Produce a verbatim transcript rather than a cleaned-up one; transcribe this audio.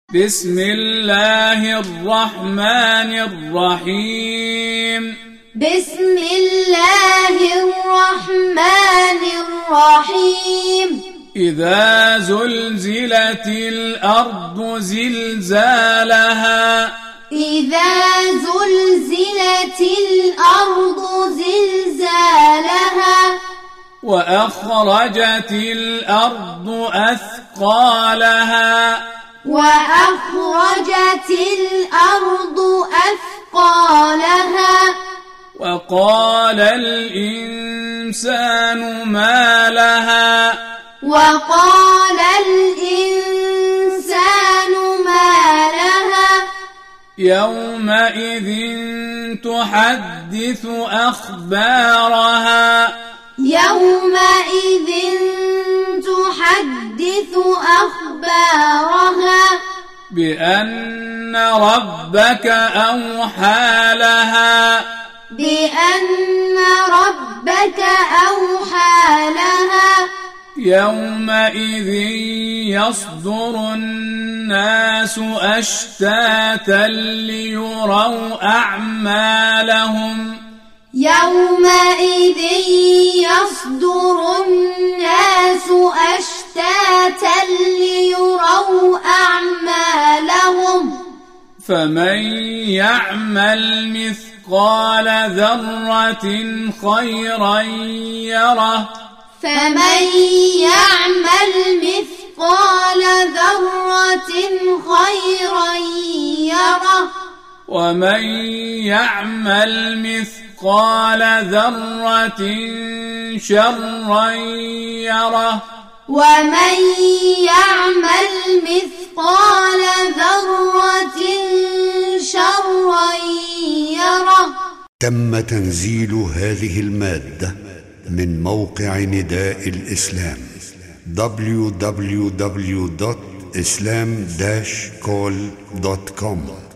بسم الله الرحمن الرحيم بسم الله الرحمن الرحيم إذا زلزلت الأرض زلزالها إذا زلزلت الأرض زلزالها وأخرجت الأرض أثقالها وأخرجت الأرض أثقالها وقال الإنسان ما لها وقال الإنسان ما لها يومئذ تحدث أخبارها يومئذ تحدث أخبارها بأن ربك أوحى لها بأن ربك أوحى لها يومئذ يصدر الناس أشتاتا ليروا أعمالهم يومئذ يصدر الناس أشتاتا ليروا أعمالهم فمن يعمل مثقال ذرة خيرا يره فمن يعمل مثقال ذرة خيرا يره ومن يعمل مثقال ذرة شرا يره ومن يعمل مثقال ذرة شرا يره. تم تنزيل هذه المادة من موقع نداء الإسلام دبليو دبليو دبليو دوت إسلام داش كول دوت كوم.